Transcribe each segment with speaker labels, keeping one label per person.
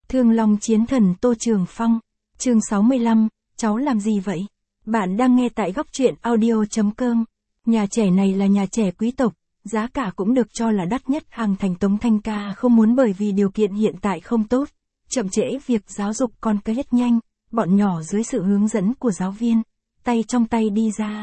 Speaker 1: Thương Long Chiến Thần Tô Trường Phong, chương 65, cháu làm gì vậy? Bạn đang nghe tại góc truyện audio.com. Nhà trẻ này là nhà trẻ quý tộc, giá cả cũng được cho là đắt nhất hàng thành. Tống Thanh Ca không muốn bởi vì điều kiện hiện tại không tốt, chậm trễ việc giáo dục con cái hết nhanh, bọn nhỏ dưới sự hướng dẫn của giáo viên, tay trong tay đi ra.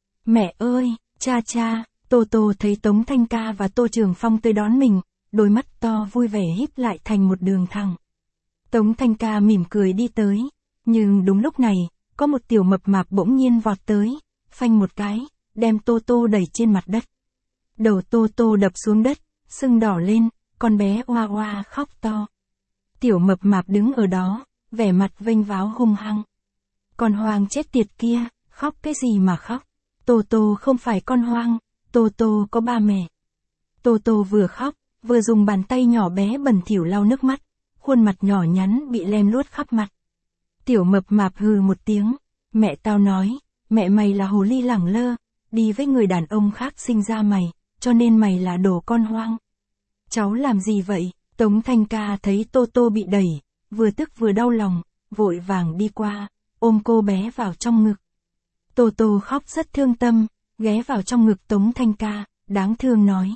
Speaker 1: Mẹ ơi, cha, Tô Tô thấy Tống Thanh Ca và Tô Trường Phong tới đón mình, đôi mắt to vui vẻ híp lại thành một đường thẳng. Tống Thanh Ca mỉm cười đi tới, nhưng đúng lúc này, có một tiểu mập mạp bỗng nhiên vọt tới, phanh một cái, đem Tô Tô đẩy trên mặt đất. Đầu Tô Tô đập xuống đất, sưng đỏ lên, con bé oa oa khóc to. Tiểu mập mạp đứng ở đó, vẻ mặt vênh váo hung hăng. Con hoang chết tiệt kia, khóc cái gì mà khóc? Tô Tô không phải con hoang, Tô Tô có ba mẹ. Tô Tô vừa khóc, vừa dùng bàn tay nhỏ bé bẩn thỉu lau nước mắt, khuôn mặt nhỏ nhắn bị lem luốt khắp mặt. Tiểu mập mạp hừ một tiếng, mẹ tao nói, mẹ mày là hồ ly lẳng lơ, đi với người đàn ông khác sinh ra mày, cho nên mày là đồ con hoang. Cháu làm gì vậy? Tống Thanh Ca thấy Tô Tô bị đẩy, vừa tức vừa đau lòng, vội vàng đi qua, ôm cô bé vào trong ngực. Tô Tô khóc rất thương tâm, ghé vào trong ngực Tống Thanh Ca, đáng thương nói.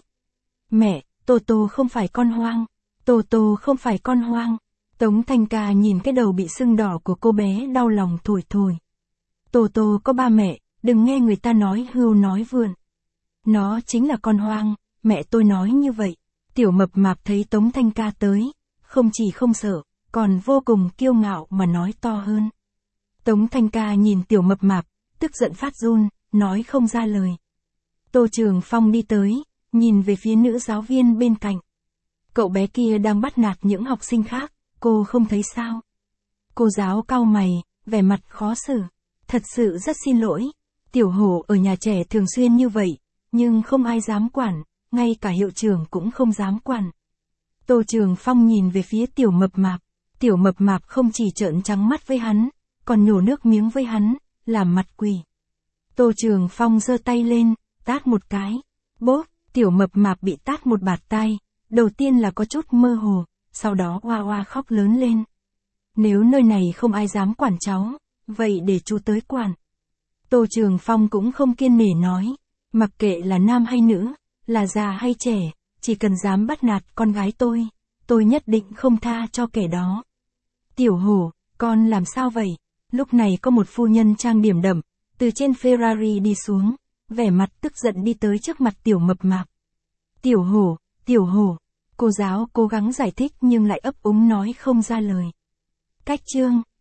Speaker 1: Mẹ, Tô Tô không phải con hoang, Tô Tô không phải con hoang. Tống Thanh Ca nhìn cái đầu bị sưng đỏ của cô bé đau lòng thổi thổi. Tô Tô có ba mẹ, đừng nghe người ta nói hưu nói vượn. Nó chính là con hoang, mẹ tôi nói như vậy. Tiểu mập mạp thấy Tống Thanh Ca tới, không chỉ không sợ, còn vô cùng kiêu ngạo mà nói to hơn. Tống Thanh Ca nhìn tiểu mập mạp, tức giận phát run, nói không ra lời. Tô Trường Phong đi tới, nhìn về phía nữ giáo viên bên cạnh. Cậu bé kia đang bắt nạt những học sinh khác, cô không thấy sao? Cô giáo cau mày, vẻ mặt khó xử. Thật sự rất xin lỗi. Tiểu Hổ ở nhà trẻ thường xuyên như vậy, nhưng không ai dám quản, ngay cả hiệu trưởng cũng không dám quản. Tô Trường Phong nhìn về phía tiểu mập mạp. Tiểu mập mạp không chỉ trợn trắng mắt với hắn, còn nhổ nước miếng với hắn, làm mặt quỷ. Tô Trường Phong giơ tay lên, tát một cái. Bốp, tiểu mập mạp bị tát một bạt tai. Đầu tiên là có chút mơ hồ, sau đó oa oa khóc lớn lên. Nếu nơi này không ai dám quản cháu, vậy để chú tới quản. Tô Trường Phong cũng không kiên nể nói, mặc kệ là nam hay nữ, là già hay trẻ, chỉ cần dám bắt nạt con gái tôi nhất định không tha cho kẻ đó. Tiểu Hổ, con làm sao vậy? Lúc này có một phu nhân trang điểm đậm, từ trên Ferrari đi xuống, vẻ mặt tức giận đi tới trước mặt tiểu mập mạp. Tiểu Hổ, cô giáo cố gắng giải thích nhưng lại ấp úng nói không ra lời. Cách chương